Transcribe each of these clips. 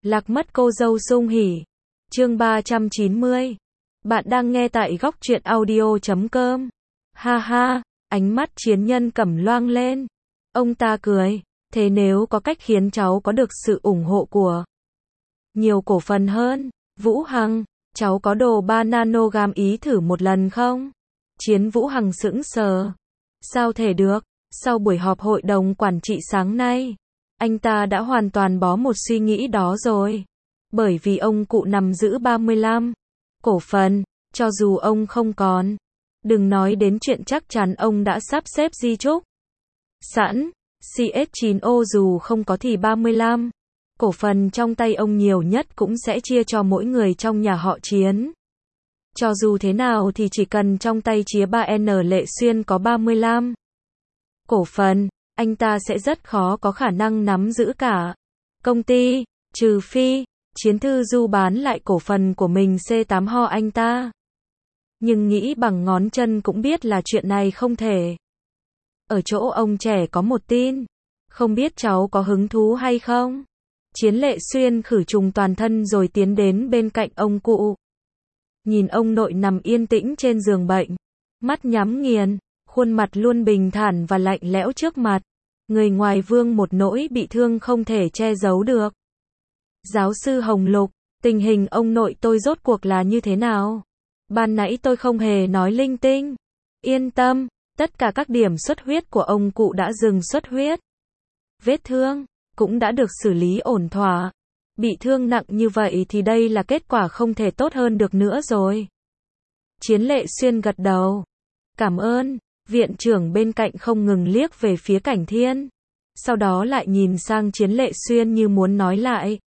Lạc mất cô dâu sung hỉ. Chương 390. Bạn đang nghe tại góc truyện audio.com. Ha ha, ánh mắt Chiến Nhân Cẩm loang lên. Ông ta cười, thế nếu có cách khiến cháu có được sự ủng hộ của nhiều cổ phần hơn, Vũ Hằng, cháu có đồ 3 nanogam ý thử một lần không? Chiến Vũ Hằng sững sờ. Sao thể được? Sau buổi họp hội đồng quản trị sáng nay, anh ta đã hoàn toàn bó một suy nghĩ đó rồi. Bởi vì ông cụ nắm giữ 35 cổ phần, cho dù ông không còn, đừng nói đến chuyện chắc chắn ông đã sắp xếp di chúc sẵn, CS9O dù không có thì 35 cổ phần trong tay ông nhiều nhất cũng sẽ chia cho mỗi người trong nhà họ Chiến. Cho dù thế nào thì chỉ cần trong tay Chía 3N Lệ Xuyên có 35 cổ phần, anh ta sẽ rất khó có khả năng nắm giữ cả công ty, trừ phi Chiến Thư Du bán lại cổ phần của mình C8 ho anh ta. Nhưng nghĩ bằng ngón chân cũng biết là chuyện này không thể. Ở chỗ ông trẻ có một tin, không biết cháu có hứng thú hay không? Chiến Lệ Xuyên khử trùng toàn thân rồi tiến đến bên cạnh ông cụ. Nhìn ông nội nằm yên tĩnh trên giường bệnh, mắt nhắm nghiền, khuôn mặt luôn bình thản và lạnh lẽo trước mặt. Người ngoài vương một nỗi bị thương không thể che giấu được. Giáo sư Hồng Lục, tình hình ông nội tôi rốt cuộc là như thế nào? Ban nãy tôi không hề nói linh tinh. Yên tâm, tất cả các điểm xuất huyết của ông cụ đã dừng xuất huyết. Vết thương cũng đã được xử lý ổn thỏa. Bị thương nặng như vậy thì đây là kết quả không thể tốt hơn được nữa rồi. Chiến Lệ Xuyên gật đầu. Cảm ơn. Viện trưởng bên cạnh không ngừng liếc về phía Cảnh Thiên. Sau đó lại nhìn sang Chiến Lệ Xuyên như muốn nói lại.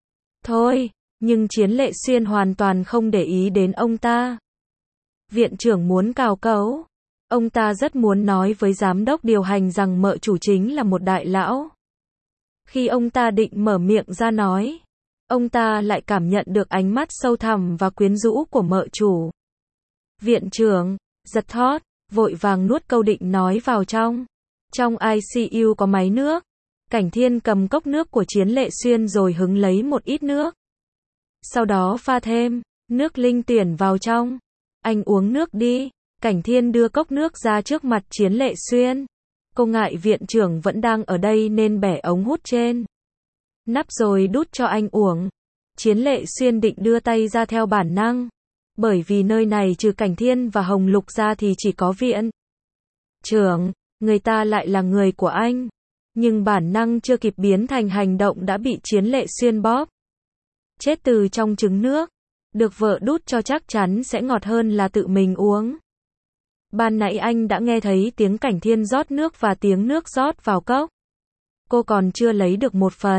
Thôi, nhưng Chiến Lệ Xuyên hoàn toàn không để ý đến ông ta. Viện trưởng muốn cào cấu. Ông ta rất muốn nói với giám đốc điều hành rằng mợ chủ chính là một đại lão. Khi ông ta định mở miệng ra nói, ông ta lại cảm nhận được ánh mắt sâu thẳm và quyến rũ của mợ chủ. Viện trưởng, giật thót, vội vàng nuốt câu định nói vào trong. Trong ICU có máy nước. Cảnh Thiên cầm cốc nước của Chiến Lệ Xuyên rồi hứng lấy một ít nước. Sau đó pha thêm nước linh tuyển vào trong. Anh uống nước đi. Cảnh Thiên đưa cốc nước ra trước mặt Chiến Lệ Xuyên. Cô ngại viện trưởng vẫn đang ở đây nên bẻ ống hút trên nắp rồi đút cho anh uống. Chiến Lệ Xuyên định đưa tay ra theo bản năng. Bởi vì nơi này trừ Cảnh Thiên và Hồng Lục ra thì chỉ có viện trưởng, người ta lại là người của anh. Nhưng bản năng chưa kịp biến thành hành động đã bị Chiến Lệ Xuyên bóp chết từ trong trứng nước. Được vợ đút cho chắc chắn sẽ ngọt hơn là tự mình uống. Ban nãy anh đã nghe thấy tiếng Cảnh Thiên rót nước và tiếng nước rót vào cốc. Cô còn chưa lấy được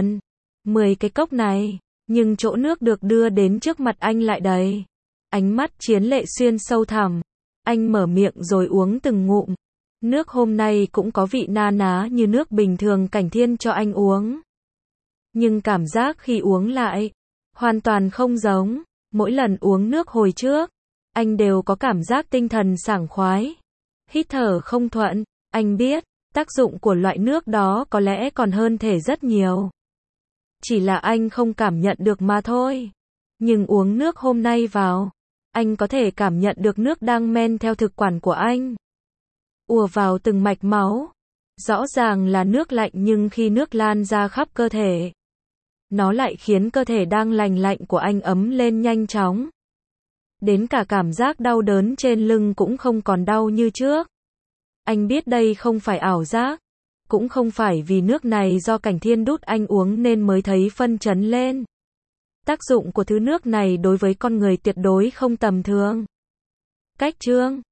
1/10 cái cốc này, nhưng chỗ nước được đưa đến trước mặt anh lại đầy. Ánh mắt Chiến Lệ Xuyên sâu thẳm. Anh mở miệng rồi uống từng ngụm. Nước hôm nay cũng có vị na ná như nước bình thường Cảnh Thiên cho anh uống. Nhưng cảm giác khi uống lại, hoàn toàn không giống. Mỗi lần uống nước hồi trước, anh đều có cảm giác tinh thần sảng khoái. Hít thở không thuận, anh biết, tác dụng của loại nước đó có lẽ còn hơn thể rất nhiều. Chỉ là anh không cảm nhận được mà thôi. Nhưng uống nước hôm nay vào, anh có thể cảm nhận được nước đang men theo thực quản của anh. Ùa vào từng mạch máu. Rõ ràng là nước lạnh nhưng khi nước lan ra khắp cơ thể, nó lại khiến cơ thể đang lành lạnh của anh ấm lên nhanh chóng. Đến cả cảm giác đau đớn trên lưng cũng không còn đau như trước. Anh biết đây không phải ảo giác. Cũng không phải vì nước này do Cảnh Thiên đút anh uống nên mới thấy phân chấn lên. Tác dụng của thứ nước này đối với con người tuyệt đối không tầm thường. Cách chương